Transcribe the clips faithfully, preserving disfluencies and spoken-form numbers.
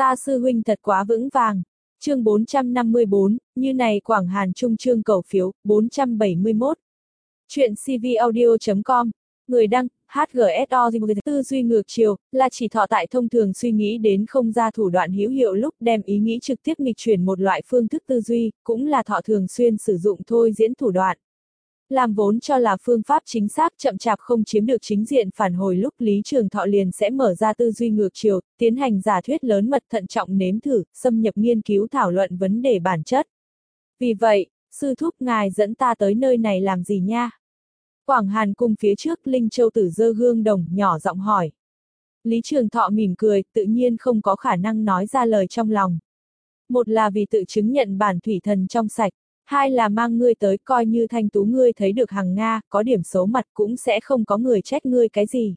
Ta sư huynh thật quá vững vàng. Chương bốn trăm năm mươi bốn, như này Quảng Hàn Trung chương cầu phiếu, bốn trăm bảy mươi mốt. Chuyện cvaudio chấm com. Người đăng, hát giê ét o. Tư duy ngược chiều, là chỉ thọ tại thông thường suy nghĩ đến không ra thủ đoạn hữu hiệu lúc đem ý nghĩ trực tiếp nghịch chuyển một loại phương thức tư duy, cũng là thọ thường xuyên sử dụng thôi diễn thủ đoạn. Làm vốn cho là phương pháp chính xác chậm chạp không chiếm được chính diện phản hồi lúc Lý Trường Thọ liền sẽ mở ra tư duy ngược chiều, tiến hành giả thuyết lớn mật thận trọng nếm thử, xâm nhập nghiên cứu thảo luận vấn đề bản chất. Vì vậy, sư thúc ngài dẫn ta tới nơi này làm gì nha? Quảng Hàn cung phía trước Linh Châu Tử giơ gương đồng, nhỏ giọng hỏi. Lý Trường Thọ mỉm cười, tự nhiên không có khả năng nói ra lời trong lòng. Một là vì tự chứng nhận bản thủy thần trong sạch. Hai là mang ngươi tới coi như thanh tú ngươi thấy được Hằng Nga, có điểm xấu mặt cũng sẽ không có người trách ngươi cái gì.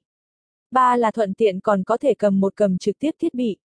Ba là thuận tiện còn có thể cầm một cầm trực tiếp thiết bị.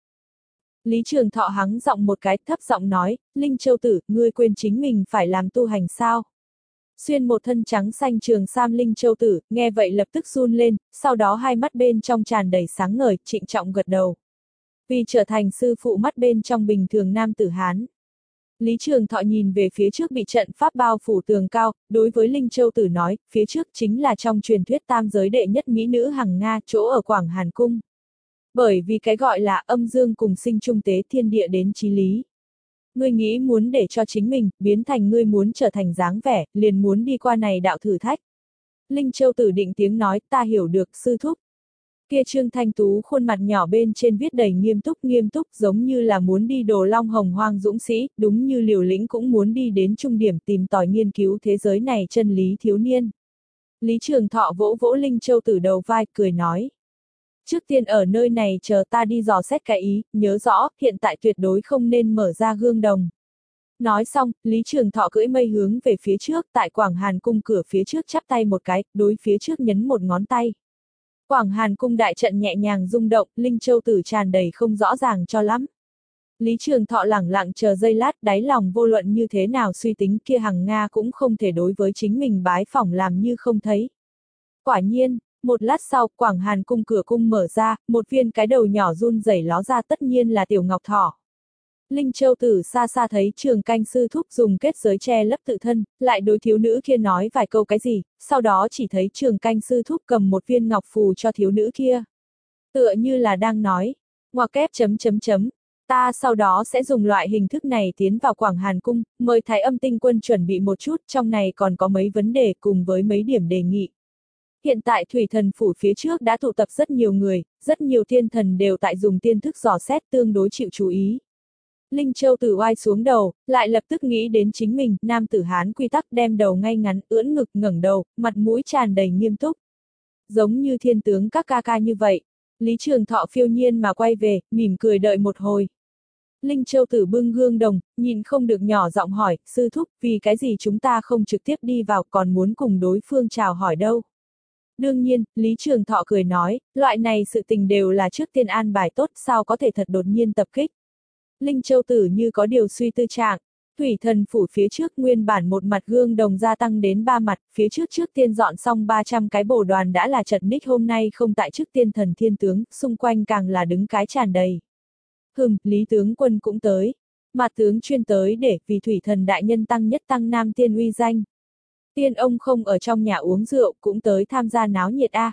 Lý Trường Thọ hắng giọng một cái thấp giọng nói, Linh Châu Tử, ngươi quên chính mình phải làm tu hành sao? Xuyên một thân trắng xanh trường sam Linh Châu Tử, nghe vậy lập tức run lên, sau đó hai mắt bên trong tràn đầy sáng ngời, trịnh trọng gật đầu. Vì trở thành sư phụ mắt bên trong bình thường nam tử Hán. Lý Trường Thọ nhìn về phía trước bị trận pháp bao phủ tường cao, đối với Linh Châu Tử nói, phía trước chính là trong truyền thuyết tam giới đệ nhất mỹ nữ Hằng Nga, chỗ ở Quảng Hàn Cung. Bởi vì cái gọi là âm dương cùng sinh trung tế thiên địa đến chí lý. Ngươi nghĩ muốn để cho chính mình, biến thành ngươi muốn trở thành dáng vẻ, liền muốn đi qua này đạo thử thách. Linh Châu Tử định tiếng nói, ta hiểu được, sư thúc. Kia Trương Thanh Tú khuôn mặt nhỏ bên trên viết đầy nghiêm túc nghiêm túc giống như là muốn đi đồ long hồng hoang dũng sĩ, đúng như Liều Lĩnh cũng muốn đi đến trung điểm tìm tòi nghiên cứu thế giới này chân lý thiếu niên. Lý Trường Thọ vỗ vỗ Linh Châu Tử đầu vai, cười nói. Trước tiên ở nơi này chờ ta đi dò xét cái ý, nhớ rõ, hiện tại tuyệt đối không nên mở ra gương đồng. Nói xong, Lý Trường Thọ cưỡi mây hướng về phía trước, tại Quảng Hàn cung cửa phía trước chắp tay một cái, đối phía trước nhấn một ngón tay. Quảng Hàn cung đại trận nhẹ nhàng rung động, Linh Châu Tử tràn đầy không rõ ràng cho lắm. Lý Trường Thọ lẳng lặng chờ giây lát, đáy lòng vô luận như thế nào suy tính kia Hằng Nga cũng không thể đối với chính mình bái phỏng làm như không thấy. Quả nhiên, một lát sau, Quảng Hàn cung cửa cung mở ra, một viên cái đầu nhỏ run rẩy ló ra tất nhiên là Tiểu Ngọc Thỏ. Linh Châu Tử xa xa thấy Trường Canh sư thúc dùng kết giới che lấp tự thân, lại đối thiếu nữ kia nói vài câu cái gì, sau đó chỉ thấy Trường Canh sư thúc cầm một viên ngọc phù cho thiếu nữ kia. Tựa như là đang nói, ngoặc kép chấm chấm chấm, ta sau đó sẽ dùng loại hình thức này tiến vào Quảng Hàn cung, mời Thái Âm Tinh Quân chuẩn bị một chút, trong này còn có mấy vấn đề cùng với mấy điểm đề nghị. Hiện tại Thủy Thần phủ phía trước đã tụ tập rất nhiều người, rất nhiều thiên thần đều tại dùng tiên thức dò xét tương đối chịu chú ý. Linh Châu Tử oai xuống đầu, lại lập tức nghĩ đến chính mình, nam tử Hán quy tắc đem đầu ngay ngắn, ưỡn ngực ngẩng đầu, mặt mũi tràn đầy nghiêm túc. Giống như thiên tướng các ca ca như vậy. Lý Trường Thọ phiêu nhiên mà quay về, mỉm cười đợi một hồi. Linh Châu Tử bưng gương đồng, nhìn không được nhỏ giọng hỏi, sư thúc, vì cái gì chúng ta không trực tiếp đi vào còn muốn cùng đối phương chào hỏi đâu. Đương nhiên, Lý Trường Thọ cười nói, loại này sự tình đều là trước tiên an bài tốt sao có thể thật đột nhiên tập kích. Linh Châu Tử như có điều suy tư trạng, Thủy Thần phủ phía trước nguyên bản một mặt gương đồng gia tăng đến ba mặt, phía trước trước tiên dọn xong ba trăm cái bổ đoàn đã là trận ních hôm nay không tại trước tiên thần thiên tướng, xung quanh càng là đứng cái tràn đầy. Hừm, Lý tướng quân cũng tới, mặt tướng chuyên tới để vì Thủy Thần đại nhân tăng nhất tăng nam tiên uy danh. Tiên ông không ở trong nhà uống rượu cũng tới tham gia náo nhiệt a. À.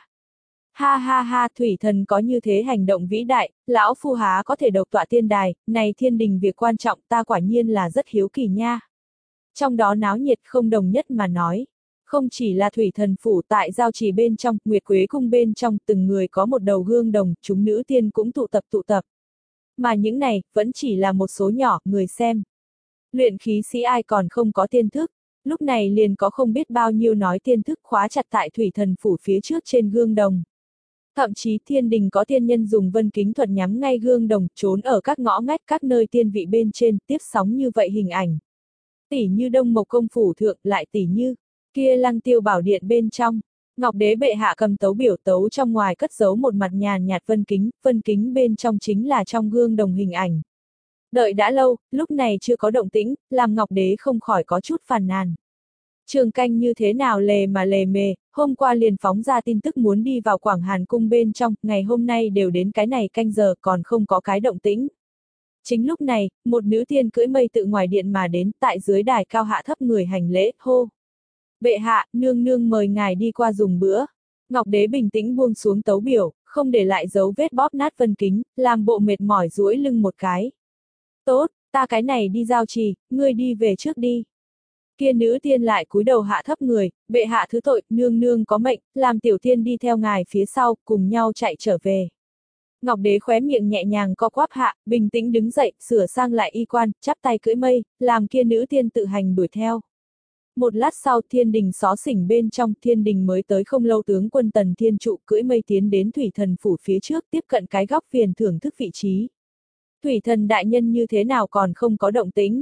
Ha ha ha, Thủy Thần có như thế hành động vĩ đại, lão phu há có thể độc tọa tiên đài, này thiên đình việc quan trọng ta quả nhiên là rất hiếu kỳ nha. Trong đó náo nhiệt không đồng nhất mà nói, không chỉ là Thủy Thần phủ tại giao trì bên trong, Nguyệt Quế cung bên trong, từng người có một đầu gương đồng, chúng nữ tiên cũng tụ tập tụ tập. Mà những này, vẫn chỉ là một số nhỏ, người xem. Luyện khí sĩ ai còn không có tiên thức, lúc này liền có không biết bao nhiêu nói tiên thức khóa chặt tại Thủy Thần phủ phía trước trên gương đồng. Thậm chí thiên đình có tiên nhân dùng vân kính thuật nhắm ngay gương đồng, trốn ở các ngõ ngách các nơi tiên vị bên trên, tiếp sóng như vậy hình ảnh. Tỉ như Đông Mộc công phủ thượng, lại tỉ như, kia Lăng Tiêu bảo điện bên trong, Ngọc Đế bệ hạ cầm tấu biểu tấu trong ngoài cất giấu một mặt nhàn nhạt vân kính, vân kính bên trong chính là trong gương đồng hình ảnh. Đợi đã lâu, lúc này chưa có động tĩnh, làm Ngọc Đế không khỏi có chút phàn nàn. Trường Canh như thế nào lề mà lề mề, hôm qua liền phóng ra tin tức muốn đi vào Quảng Hàn cung bên trong, ngày hôm nay đều đến cái này canh giờ còn không có cái động tĩnh. Chính lúc này, một nữ tiên cưỡi mây tự ngoài điện mà đến, tại dưới đài cao hạ thấp người hành lễ, hô. Bệ hạ, nương nương mời ngài đi qua dùng bữa. Ngọc Đế bình tĩnh buông xuống tấu biểu, không để lại dấu vết bóp nát vân kính, làm bộ mệt mỏi duỗi lưng một cái. Tốt, ta cái này đi giao trì, ngươi đi về trước đi. Kia nữ tiên lại cúi đầu hạ thấp người, bệ hạ thứ tội, nương nương có mệnh, làm tiểu tiên đi theo ngài phía sau, cùng nhau chạy trở về. Ngọc Đế khóe miệng nhẹ nhàng co quắp hạ, bình tĩnh đứng dậy, sửa sang lại y quan, chắp tay cưỡi mây, làm kia nữ tiên tự hành đuổi theo. Một lát sau, thiên đình xó xỉnh bên trong, thiên đình mới tới không lâu tướng quân Tần Thiên Trụ cưỡi mây tiến đến thủy thần phủ phía trước, tiếp cận cái góc viền thưởng thức vị trí. Thủy thần đại nhân như thế nào còn không có động tĩnh?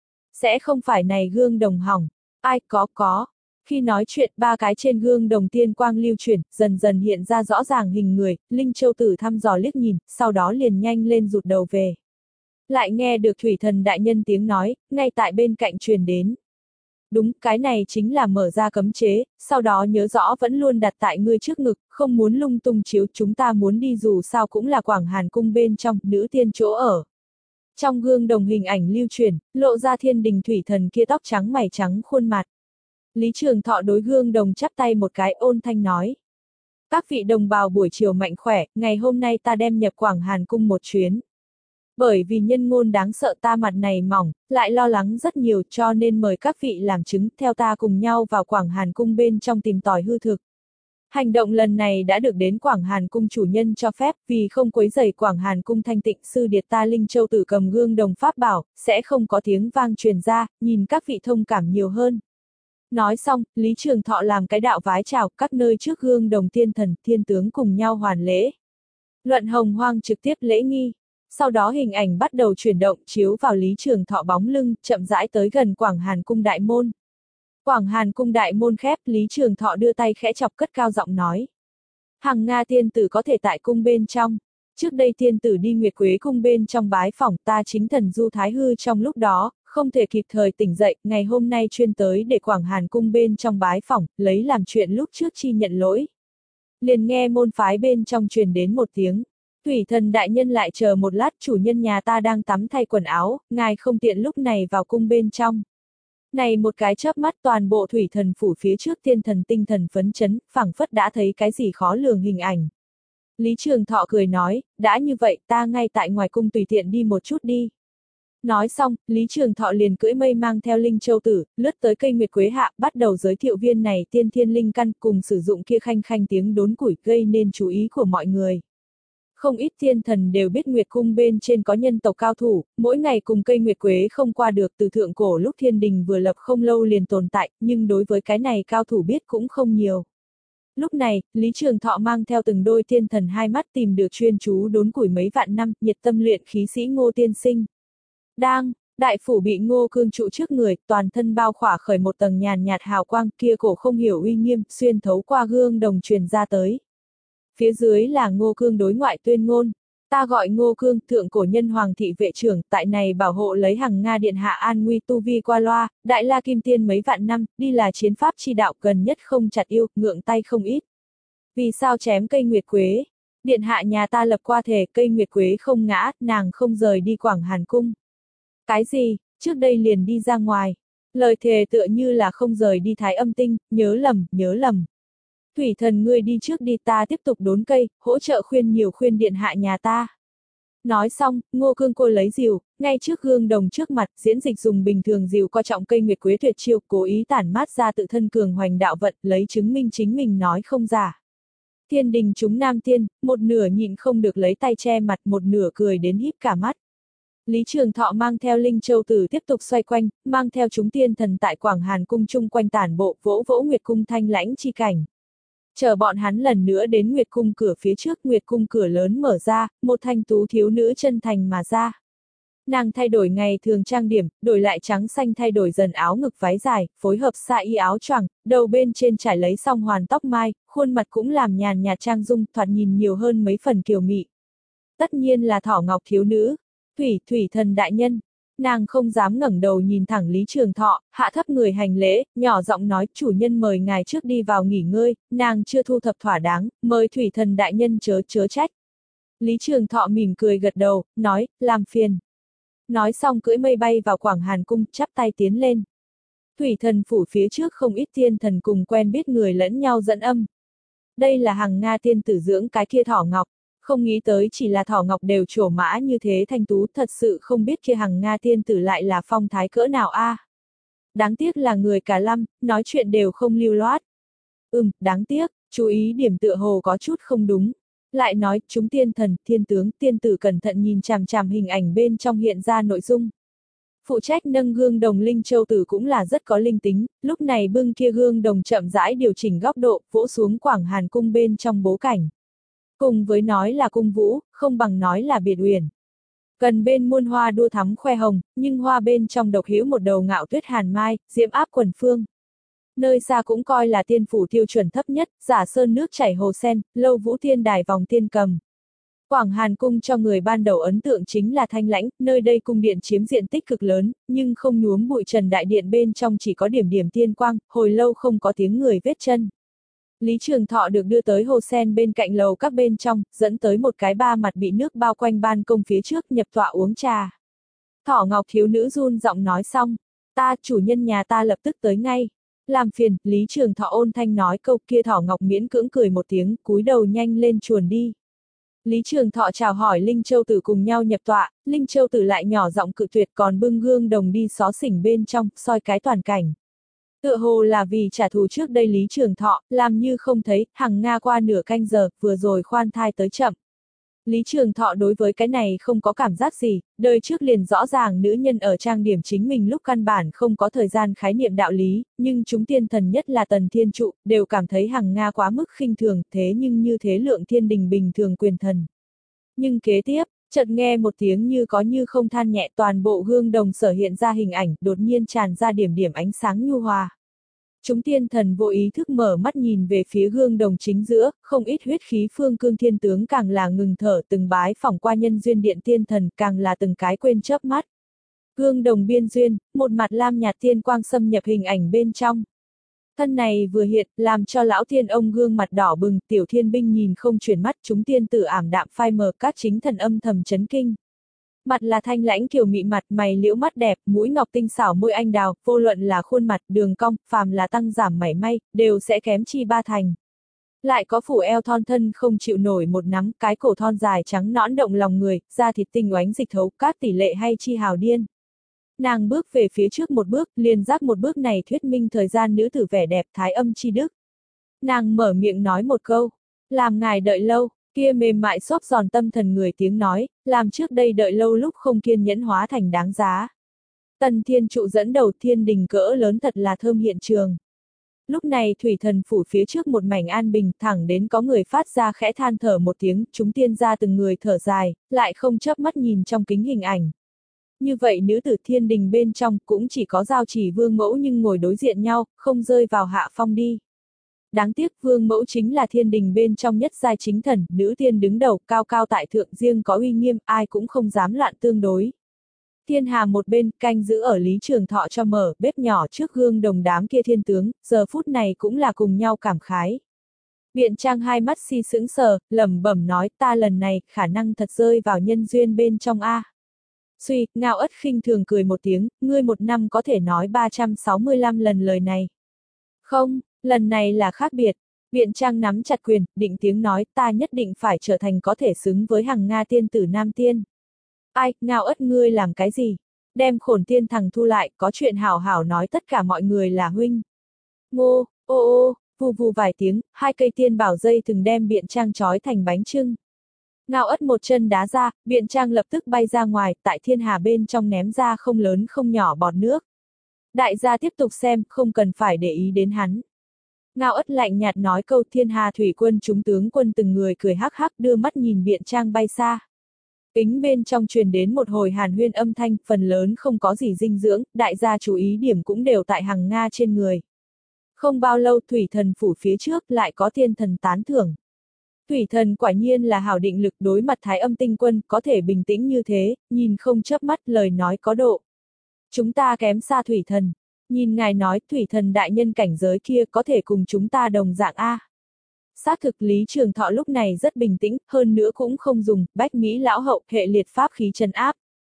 Sẽ không phải này gương đồng hỏng. Ai có có. Khi nói chuyện, ba cái trên gương đồng tiên quang lưu chuyển, dần dần hiện ra rõ ràng hình người, Linh Châu Tử thăm dò liếc nhìn, sau đó liền nhanh lên rụt đầu về. Lại nghe được thủy thần đại nhân tiếng nói, ngay tại bên cạnh truyền đến. Đúng, cái này chính là mở ra cấm chế, sau đó nhớ rõ vẫn luôn đặt tại ngươi trước ngực, không muốn lung tung chiếu, chúng ta muốn đi dù sao cũng là Quảng Hàn cung bên trong, nữ tiên chỗ ở. Trong gương đồng hình ảnh lưu truyền, lộ ra thiên đình thủy thần kia tóc trắng mày trắng khuôn mặt. Lý Trường Thọ đối gương đồng chắp tay một cái ôn thanh nói. Các vị đồng bào buổi chiều mạnh khỏe, ngày hôm nay ta đem nhập Quảng Hàn cung một chuyến. Bởi vì nhân ngôn đáng sợ ta mặt này mỏng, lại lo lắng rất nhiều cho nên mời các vị làm chứng theo ta cùng nhau vào Quảng Hàn cung bên trong tìm tòi hư thực. Hành động lần này đã được đến Quảng Hàn cung chủ nhân cho phép, vì không quấy rầy Quảng Hàn cung thanh tịnh sư điệt ta Linh Châu Tử cầm gương đồng pháp bảo, sẽ không có tiếng vang truyền ra, nhìn các vị thông cảm nhiều hơn. Nói xong, Lý Trường Thọ làm cái đạo vái chào, các nơi trước gương đồng tiên thần, thiên tướng cùng nhau hoàn lễ. Luận Hồng Hoang trực tiếp lễ nghi. Sau đó hình ảnh bắt đầu chuyển động chiếu vào Lý Trường Thọ bóng lưng, chậm rãi tới gần Quảng Hàn cung đại môn. Quảng Hàn cung đại môn khép, Lý Trường Thọ đưa tay khẽ chọc cất cao giọng nói. Hằng Nga tiên tử có thể tại cung bên trong. Trước đây tiên tử đi Nguyệt Quế cung bên trong bái phỏng ta chính thần Du Thái Hư trong lúc đó, không thể kịp thời tỉnh dậy, ngày hôm nay chuyên tới để Quảng Hàn cung bên trong bái phỏng, lấy làm chuyện lúc trước chi nhận lỗi. Liền nghe môn phái bên trong truyền đến một tiếng. Thủy thần đại nhân lại chờ một lát, chủ nhân nhà ta đang tắm thay quần áo, ngài không tiện lúc này vào cung bên trong. Này một cái chớp mắt toàn bộ thủy thần phủ phía trước thiên thần tinh thần phấn chấn, phảng phất đã thấy cái gì khó lường hình ảnh. Lý Trường Thọ cười nói, đã như vậy ta ngay tại ngoài cung tùy tiện đi một chút đi. Nói xong, Lý Trường Thọ liền cưỡi mây mang theo Linh Châu Tử, lướt tới cây Nguyệt Quế hạ, bắt đầu giới thiệu viên này tiên thiên linh căn cùng sử dụng kia khanh khanh tiếng đốn củi gây nên chú ý của mọi người. Không ít thiên thần đều biết Nguyệt cung bên trên có nhân tộc cao thủ, mỗi ngày cùng cây Nguyệt Quế không qua được từ thượng cổ lúc thiên đình vừa lập không lâu liền tồn tại, nhưng đối với cái này cao thủ biết cũng không nhiều. Lúc này, Lý Trường Thọ mang theo từng đôi thiên thần hai mắt tìm được chuyên chú đốn củi mấy vạn năm, nhiệt tâm luyện khí sĩ Ngô Tiên Sinh. Đang, đại phủ bị Ngô Cương trụ trước người, toàn thân bao khỏa khởi một tầng nhàn nhạt hào quang, kia cổ không hiểu uy nghiêm, xuyên thấu qua gương đồng truyền ra tới. Phía dưới là Ngô Cương đối ngoại tuyên ngôn. Ta gọi Ngô Cương, thượng cổ nhân hoàng thị vệ trưởng, tại này bảo hộ lấy Hằng Nga điện hạ an nguy tu vi qua loa, đại la kim tiên mấy vạn năm, đi là chiến pháp chi đạo gần nhất không chặt yêu, ngượng tay không ít. Vì sao chém cây Nguyệt Quế? Điện hạ nhà ta lập qua thể, cây Nguyệt Quế không ngã, nàng không rời đi Quảng Hàn cung. Cái gì, trước đây liền đi ra ngoài. Lời thề tựa như là không rời đi Thái Âm tinh, nhớ lầm, nhớ lầm. Thủy thần ngươi đi trước đi, ta tiếp tục đốn cây, hỗ trợ khuyên nhiều khuyên điện hạ nhà ta. Nói xong, Ngô Cương cô lấy rìu, ngay trước gương đồng trước mặt, diễn dịch dùng bình thường rìu coi trọng cây Nguyệt Quế tuyệt chiêu, cố ý tản mát ra tự thân cường hoành đạo vận, lấy chứng minh chính mình nói không giả. Thiên đình chúng nam tiên, một nửa nhịn không được lấy tay che mặt, một nửa cười đến híp cả mắt. Lý Trường Thọ mang theo Linh Châu Tử tiếp tục xoay quanh, mang theo chúng tiên thần tại Quảng Hàn cung chung quanh tản bộ, vỗ vỗ Nguyệt cung thanh lãnh chi cảnh. Chờ bọn hắn lần nữa đến Nguyệt cung cửa phía trước, Nguyệt cung cửa lớn mở ra, một thanh tú thiếu nữ chân thành mà ra. Nàng thay đổi ngày thường trang điểm, đổi lại trắng xanh thay đổi dần áo ngực váy dài, phối hợp xa y áo choàng, đầu bên trên trải lấy song hoàn tóc mai, khuôn mặt cũng làm nhàn nhạt trang dung, thoạt nhìn nhiều hơn mấy phần kiều mị. Tất nhiên là Thỏ Ngọc thiếu nữ, Thủy, Thủy thần đại nhân. Nàng không dám ngẩng đầu nhìn thẳng Lý Trường Thọ, hạ thấp người hành lễ, nhỏ giọng nói, chủ nhân mời ngài trước đi vào nghỉ ngơi, nàng chưa thu thập thỏa đáng, mời Thủy thần đại nhân chớ chớ trách. Lý Trường Thọ mỉm cười gật đầu, nói, làm phiền. Nói xong cưỡi mây bay vào Quảng Hàn Cung, chắp tay tiến lên. Thủy thần phủ phía trước không ít tiên thần cùng quen biết người lẫn nhau dẫn âm. Đây là Hằng Nga tiên tử dưỡng cái kia thỏ ngọc, không nghĩ tới chỉ là thỏ ngọc đều trổ mã như thế thanh tú, thật sự không biết kia Hằng Nga tiên tử lại là phong thái cỡ nào a. À. Đáng tiếc là người cả lăm, nói chuyện đều không lưu loát. Ừm, đáng tiếc, chú ý điểm tựa hồ có chút không đúng. Lại nói, chúng tiên thần, thiên tướng, tiên tử cẩn thận nhìn chằm chằm hình ảnh bên trong hiện ra nội dung. Phụ trách nâng gương đồng Linh Châu Tử cũng là rất có linh tính, lúc này bưng kia gương đồng chậm rãi điều chỉnh góc độ, vỗ xuống Quảng Hàn Cung bên trong bố cảnh. Cùng với nói là cung vũ, không bằng nói là biệt uyển. Gần bên muôn hoa đua thắm khoe hồng, nhưng hoa bên trong độc hữu một đầu ngạo tuyết hàn mai, diễm áp quần phương. Nơi xa cũng coi là tiên phủ tiêu chuẩn thấp nhất, giả sơn nước chảy hồ sen, lâu vũ tiên đài vòng tiên cầm. Quảng Hàn Cung cho người ban đầu ấn tượng chính là thanh lãnh, nơi đây cung điện chiếm diện tích cực lớn, nhưng không nhuốm bụi trần, đại điện bên trong chỉ có điểm điểm tiên quang, hồi lâu không có tiếng người vết chân. Lý Trường Thọ được đưa tới hồ sen bên cạnh lầu các bên trong, dẫn tới một cái ba mặt bị nước bao quanh ban công phía trước, nhập tọa uống trà. Thỏ Ngọc thiếu nữ run giọng nói xong, ta, chủ nhân nhà ta lập tức tới ngay. Làm phiền, Lý Trường Thọ ôn thanh nói câu kia. Thỏ Ngọc miễn cưỡng cười một tiếng, cúi đầu nhanh lên chuồn đi. Lý Trường Thọ chào hỏi Linh Châu Tử cùng nhau nhập tọa, Linh Châu Tử lại nhỏ giọng cự tuyệt, còn bưng gương đồng đi xó xỉnh bên trong, soi cái toàn cảnh. Tựa hồ là vì trả thù trước đây Lý Trường Thọ, làm như không thấy, Hằng Nga qua nửa canh giờ, vừa rồi khoan thai tới chậm. Lý Trường Thọ đối với cái này không có cảm giác gì, đời trước liền rõ ràng nữ nhân ở trang điểm chính mình lúc căn bản không có thời gian khái niệm đạo lý, nhưng chúng tiên thần nhất là Tần Thiên Trụ, đều cảm thấy Hằng Nga quá mức khinh thường, thế nhưng như thế lượng thiên đình bình thường quyền thần. Nhưng kế tiếp, chợt nghe một tiếng như có như không than nhẹ, toàn bộ gương đồng sở hiện ra hình ảnh, đột nhiên tràn ra điểm điểm ánh sáng nhu hòa. Chúng tiên thần vô ý thức mở mắt nhìn về phía gương đồng chính giữa, không ít huyết khí phương cương thiên tướng càng là ngừng thở, từng bái phỏng qua nhân duyên điện tiên thần, càng là từng cái quên chớp mắt. Gương đồng biên duyên, một mặt lam nhạt tiên quang xâm nhập hình ảnh bên trong. Thân này vừa hiện, làm cho lão tiên ông gương mặt đỏ bừng, tiểu thiên binh nhìn không chuyển mắt, chúng tiên tử ảm đạm phai mờ, các chính thần âm thầm chấn kinh. Mặt là thanh lãnh kiều mị mặt, mày liễu mắt đẹp, mũi ngọc tinh xảo, môi anh đào, vô luận là khuôn mặt, đường cong, phàm là tăng giảm mảy may, đều sẽ kém chi ba thành. Lại có phủ eo thon thân không chịu nổi một nắm, cái cổ thon dài trắng nõn động lòng người, da thịt tinh oánh dịch thấu, các tỷ lệ hay chi hào điên. Nàng bước về phía trước một bước, liền giác một bước này thuyết minh thời gian nữ tử vẻ đẹp thái âm chi đức. Nàng mở miệng nói một câu, làm ngài đợi lâu. Kia mềm mại xốp giòn tâm thần người tiếng nói, làm trước đây đợi lâu lúc không kiên nhẫn hóa thành đáng giá. Tần Thiên Trụ dẫn đầu thiên đình cỡ lớn thật là thơm hiện trường. Lúc này thủy thần phủ phía trước một mảnh an bình, thẳng đến có người phát ra khẽ than thở một tiếng, chúng tiên ra từng người thở dài, lại không chớp mắt nhìn trong kính hình ảnh. Như vậy nữ tử thiên đình bên trong cũng chỉ có Giao Chỉ vương mẫu nhưng ngồi đối diện nhau, không rơi vào hạ phong đi. Đáng tiếc vương mẫu chính là thiên đình bên trong nhất giai chính thần, nữ tiên đứng đầu, cao cao tại thượng, riêng có uy nghiêm, ai cũng không dám loạn tương đối. Thiên Hà một bên, canh giữ ở Lý Trường Thọ cho mở, bếp nhỏ trước gương đồng đám kia thiên tướng, giờ phút này cũng là cùng nhau cảm khái. Biện Trang hai mắt si sững sờ, lẩm bẩm nói, ta lần này, khả năng thật rơi vào nhân duyên bên trong a. Suy, Ngao Ất khinh thường cười một tiếng, ngươi một năm có thể nói ba trăm sáu mươi lăm lần lời này. Không. Lần này là khác biệt, Biện Trang nắm chặt quyền, định tiếng nói, ta nhất định phải trở thành có thể xứng với Hằng Nga tiên tử nam tiên. Ai, Ngao Ất ngươi làm cái gì? Đem khổn tiên thằng thu lại, có chuyện hảo hảo nói tất cả mọi người là huynh. Ngô, ô ô, vù vù vài tiếng, hai cây tiên bảo dây từng đem Biện Trang trói thành bánh chưng. Ngao Ất một chân đá ra, Biện Trang lập tức bay ra ngoài, tại thiên hà bên trong ném ra không lớn không nhỏ bọt nước. Đại gia tiếp tục xem, không cần phải để ý đến hắn. Ngao Ất lạnh nhạt nói câu, thiên hà thủy quân chúng tướng quân từng người cười hắc hắc đưa mắt nhìn Biện Trang bay xa. Kính bên trong truyền đến một hồi hàn huyên âm thanh, phần lớn không có gì dinh dưỡng, đại gia chú ý điểm cũng đều tại Hằng Nga trên người. Không bao lâu thủy thần phủ phía trước lại có thiên thần tán thưởng. Thủy thần quả nhiên là hảo định lực, đối mặt thái âm tinh quân có thể bình tĩnh như thế, nhìn không chớp mắt, lời nói có độ. Chúng ta kém xa thủy thần. Nhìn ngài nói thủy thần đại nhân cảnh giới kia có thể cùng chúng ta đồng dạng a. Xác thực Lý Trường Thọ lúc này rất bình tĩnh, hơn nữa cũng không dùng bách Mỹ lão hậu hệ liệt pháp khí trấn áp.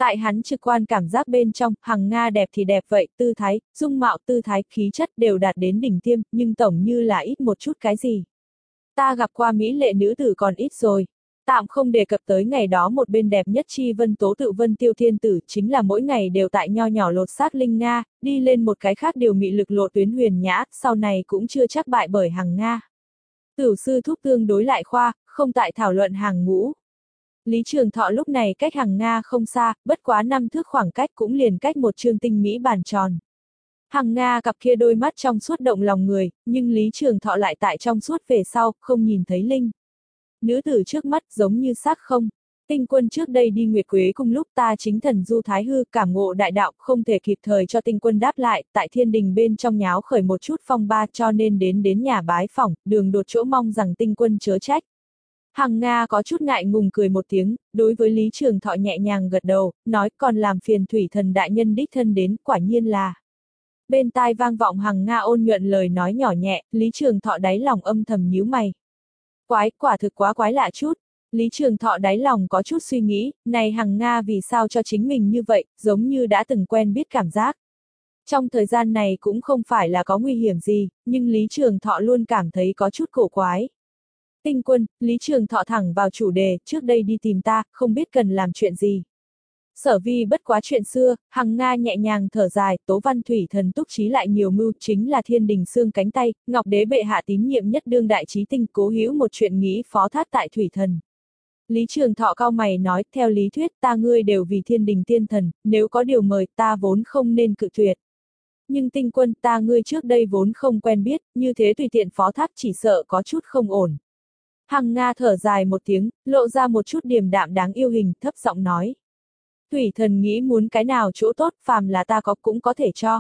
Tại hắn trực quan cảm giác bên trong, Hằng Nga đẹp thì đẹp vậy, tư thái, dung mạo, tư thái, khí chất đều đạt đến đỉnh tiêm, nhưng tổng như là ít một chút cái gì. Ta gặp qua mỹ lệ nữ tử còn ít rồi. Tạm không đề cập tới ngày đó một bên đẹp nhất chi vân tố tự vân tiêu thiên tử, chính là mỗi ngày đều tại nho nhỏ lột xác linh Nga, đi lên một cái khác điều mị lực lộ tuyến huyền nhã, sau này cũng chưa chắc bại bởi Hằng Nga. Tửu sư thúc tương đối lại khoa, không tại thảo luận hàng ngũ. Lý Trường Thọ lúc này cách Hằng Nga không xa, bất quá năm thước khoảng cách cũng liền cách một chương tinh mỹ bàn tròn. Hằng Nga cặp kia đôi mắt trong suốt động lòng người, nhưng Lý Trường Thọ lại tại trong suốt về sau, không nhìn thấy linh. Nữ tử trước mắt giống như xác không. Tinh Quân trước đây đi Nguyệt Quế cung lúc ta chính thần du thái hư cảm ngộ đại đạo, không thể kịp thời cho Tinh Quân đáp lại, tại thiên đình bên trong nháo khởi một chút phong ba cho nên đến đến nhà bái phỏng, đường đột chỗ mong rằng Tinh Quân chớ trách. Hằng Nga có chút ngại ngùng cười một tiếng, đối với Lý Trường Thọ nhẹ nhàng gật đầu, nói còn làm phiền thủy thần đại nhân đích thân đến, quả nhiên là. Bên tai vang vọng Hằng Nga ôn nhuận lời nói nhỏ nhẹ, Lý Trường Thọ đáy lòng âm thầm nhíu mày. Quái, quả thực quá quái lạ chút. Lý Trường Thọ đáy lòng có chút suy nghĩ, này Hằng Nga vì sao cho chính mình như vậy, giống như đã từng quen biết cảm giác. Trong thời gian này cũng không phải là có nguy hiểm gì, nhưng Lý Trường Thọ luôn cảm thấy có chút cổ quái. Tinh Quân, Lý Trường Thọ thẳng vào chủ đề, trước đây đi tìm ta, không biết cần làm chuyện gì. Sở vi bất quá chuyện xưa, Hằng Nga nhẹ nhàng thở dài, Tố Văn Thủy thần túc trí lại nhiều mưu, chính là thiên đình xương cánh tay, Ngọc Đế bệ hạ tín nhiệm nhất đương đại trí tinh, cố hữu một chuyện nghĩ phó thác tại thủy thần. Lý Trường Thọ cao mày nói, theo lý thuyết ta ngươi đều vì thiên đình tiên thần, nếu có điều mời ta vốn không nên cự tuyệt. Nhưng Tinh Quân ta ngươi trước đây vốn không quen biết, như thế tùy tiện phó thác chỉ sợ có chút không ổn. Hằng Nga thở dài một tiếng, lộ ra một chút điềm đạm đáng yêu hình, thấp giọng nói. Thủy thần nghĩ muốn cái nào chỗ tốt, phàm là ta có cũng có thể cho.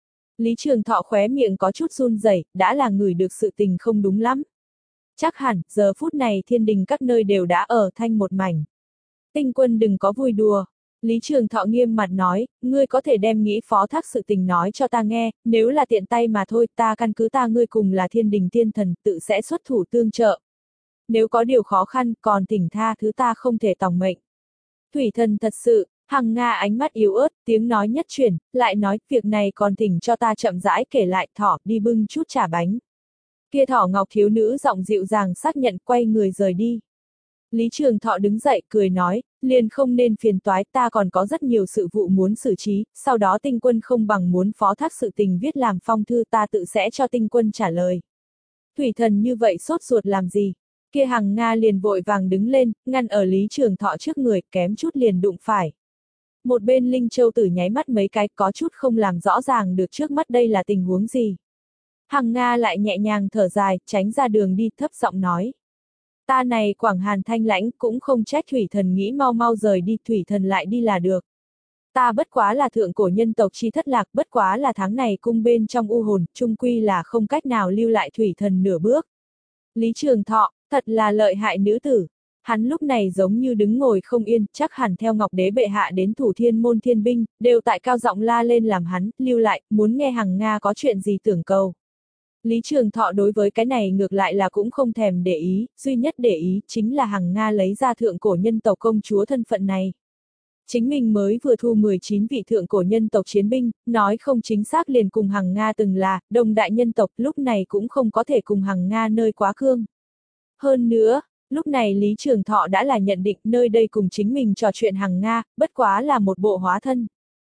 Lý Trường Thọ khóe miệng có chút run rẩy, đã là ngửi được sự tình không đúng lắm. Chắc hẳn, giờ phút này thiên đình các nơi đều đã ở thanh một mảnh. Tinh Quân đừng có vui đùa. Lý Trường Thọ nghiêm mặt nói, ngươi có thể đem nghĩ phó thác sự tình nói cho ta nghe, nếu là tiện tay mà thôi, ta căn cứ ta ngươi cùng là thiên đình tiên thần, tự sẽ xuất thủ tương trợ. Nếu có điều khó khăn, còn thỉnh tha thứ ta không thể tòng mệnh. Thủy thần thật sự, Hằng Nga ánh mắt yếu ớt, tiếng nói nhất chuyển, lại nói, việc này còn thỉnh cho ta chậm rãi kể lại, Thỏ, đi bưng chút trà bánh. Kia Thỏ Ngọc thiếu nữ giọng dịu dàng xác nhận, quay người rời đi. Lý Trường Thọ đứng dậy, cười nói, liền không nên phiền toái, ta còn có rất nhiều sự vụ muốn xử trí, sau đó Tinh Quân không bằng muốn phó thác sự tình viết làm phong thư, ta tự sẽ cho Tinh Quân trả lời. Thủy thần như vậy sốt ruột làm gì? Kia Hằng Nga liền vội vàng đứng lên, ngăn ở Lý Trường Thọ trước người, kém chút liền đụng phải. Một bên Linh Châu Tử nháy mắt mấy cái, có chút không làm rõ ràng được trước mắt đây là tình huống gì. Hằng Nga lại nhẹ nhàng thở dài, tránh ra đường đi, thấp giọng nói. Ta này Quảng Hàn thanh lãnh, cũng không trách thủy thần nghĩ mau mau rời đi, thủy thần lại đi là được. Ta bất quá là thượng cổ nhân tộc chi thất lạc, bất quá là tháng này cung bên trong u hồn, chung quy là không cách nào lưu lại thủy thần nửa bước. Lý Trường Thọ, thật là lợi hại nữ tử. Hắn lúc này giống như đứng ngồi không yên, chắc hẳn theo Ngọc Đế bệ hạ đến thủ thiên môn thiên binh, đều tại cao giọng la lên làm hắn, lưu lại, muốn nghe Hằng Nga có chuyện gì tưởng cầu. Lý Trường Thọ đối với cái này ngược lại là cũng không thèm để ý, duy nhất để ý chính là Hằng Nga lấy ra thượng cổ nhân tộc công chúa thân phận này. Chính mình mới vừa thu mười chín vị thượng cổ nhân tộc chiến binh, nói không chính xác liền cùng Hằng Nga từng là, đồng đại nhân tộc lúc này cũng không có thể cùng Hằng Nga nơi quá cương. Hơn nữa, lúc này Lý Trường Thọ đã là nhận định nơi đây cùng chính mình trò chuyện Hằng Nga, bất quá là một bộ hóa thân.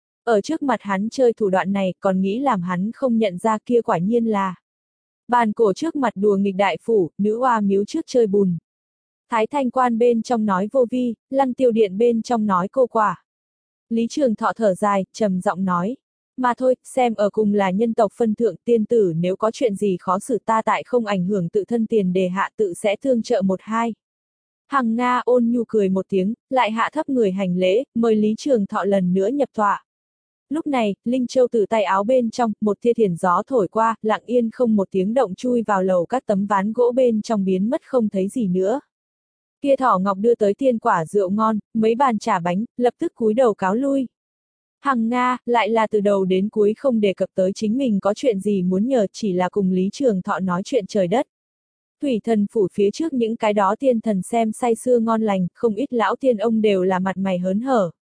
Ở trước mặt hắn chơi thủ đoạn này còn nghĩ làm hắn không nhận ra kia quả nhiên là. Bàn cổ trước mặt đùa nghịch đại phủ, nữ oa miếu trước chơi bùn. Thái Thanh quan bên trong nói vô vi, Lăng Tiêu điện bên trong nói cô quả. Lý Trường Thọ thở dài, trầm giọng nói. Mà thôi, xem ở cùng là nhân tộc phân thượng tiên tử nếu có chuyện gì khó xử ta tại không ảnh hưởng tự thân tiền đề hạ tự sẽ thương trợ một hai. Hằng Nga ôn nhu cười một tiếng, lại hạ thấp người hành lễ, mời Lý Trường Thọ lần nữa nhập tọa. Lúc này, Linh Châu từ tay áo bên trong, một tia thiền gió thổi qua, lặng yên không một tiếng động chui vào lầu các tấm ván gỗ bên trong biến mất không thấy gì nữa. Kia Thỏ Ngọc đưa tới tiên quả rượu ngon, mấy bàn trà bánh, lập tức cúi đầu cáo lui. Hằng Nga, lại là từ đầu đến cuối không đề cập tới chính mình có chuyện gì muốn nhờ, chỉ là cùng Lý Trường Thọ nói chuyện trời đất. Thủy thần phủ phía trước những cái đó tiên thần xem say sưa ngon lành, không ít lão tiên ông đều là mặt mày hớn hở.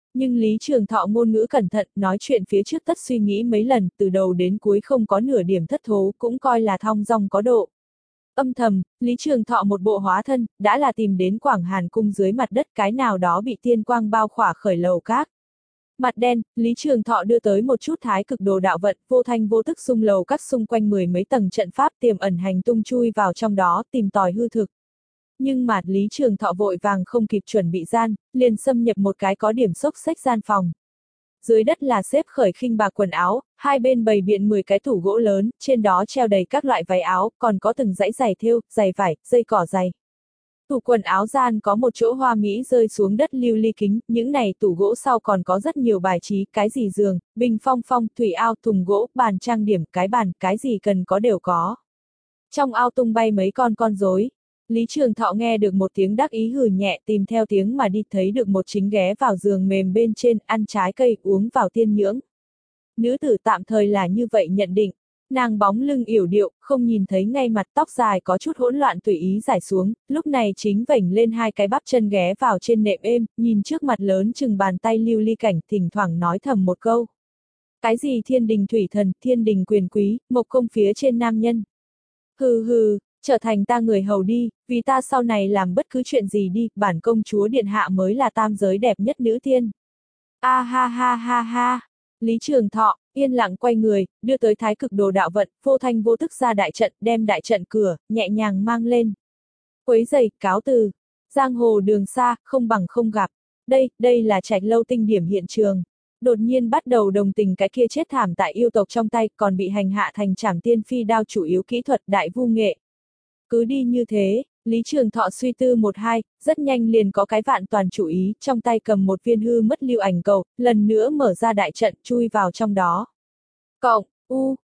Nhưng Lý Trường Thọ ngôn ngữ cẩn thận, nói chuyện phía trước tất suy nghĩ mấy lần, từ đầu đến cuối không có nửa điểm thất thố, cũng coi là thong dong có độ. Âm thầm, Lý Trường Thọ một bộ hóa thân, đã là tìm đến Quảng Hàn cung dưới mặt đất cái nào đó bị tiên quang bao khỏa khởi lầu các. Mặt đen, Lý Trường Thọ đưa tới một chút thái cực đồ đạo vận, vô thanh vô tức xung lầu các xung quanh mười mấy tầng trận pháp tiềm ẩn hành tung chui vào trong đó, tìm tòi hư thực. Nhưng mà Lý Trường Thọ vội vàng không kịp chuẩn bị gian, liền xâm nhập một cái có điểm xốc xếch gian phòng. Dưới đất là xếp khởi khinh bạc quần áo, hai bên bày biện mười cái tủ gỗ lớn, trên đó treo đầy các loại váy áo, còn có từng dãy giày thêu, giày vải, dây cỏ giày. Tủ quần áo gian có một chỗ hoa mỹ rơi xuống đất lưu ly kính, những này tủ gỗ sau còn có rất nhiều bài trí, cái gì giường, bình phong phong, thủy ao, thùng gỗ, bàn trang điểm, cái bàn, cái gì cần có đều có. Trong ao tung bay mấy con con rối. Lý Trường Thọ nghe được một tiếng đắc ý hừ nhẹ, tìm theo tiếng mà đi, thấy được một chính ghé vào giường mềm bên trên, ăn trái cây, uống vào tiên nhưỡng. Nữ tử tạm thời là như vậy nhận định. Nàng bóng lưng yểu điệu, không nhìn thấy ngay mặt, tóc dài có chút hỗn loạn tùy ý rải xuống, lúc này chính vểnh lên hai cái bắp chân ghé vào trên nệm êm, nhìn trước mặt lớn chừng bàn tay lưu ly cảnh, thỉnh thoảng nói thầm một câu. Cái gì thiên đình thủy thần, thiên đình quyền quý, mộc công phía trên nam nhân. Hừ hừ, trở thành ta người hầu đi, vì ta sau này làm bất cứ chuyện gì đi, bản công chúa điện hạ mới là tam giới đẹp nhất nữ tiên. A ha ha ha ha. Lý Trường Thọ, yên lặng quay người, đưa tới thái cực đồ đạo vận, vô thanh vô tức ra đại trận, đem đại trận cửa, nhẹ nhàng mang lên. Quấy giày, cáo từ. Giang hồ đường xa, không bằng không gặp. Đây, đây là Trạch Lâu tinh điểm hiện trường. Đột nhiên bắt đầu đồng tình cái kia chết thảm tại yêu tộc trong tay, còn bị hành hạ thành trảm tiên phi đao chủ yếu kỹ thuật đại vu nghệ. Cứ đi như thế, Lý Trường Thọ suy tư một hai, rất nhanh liền có cái vạn toàn chủ ý, trong tay cầm một viên hư mất lưu ảnh cầu, lần nữa mở ra đại trận chui vào trong đó. Cộng, u,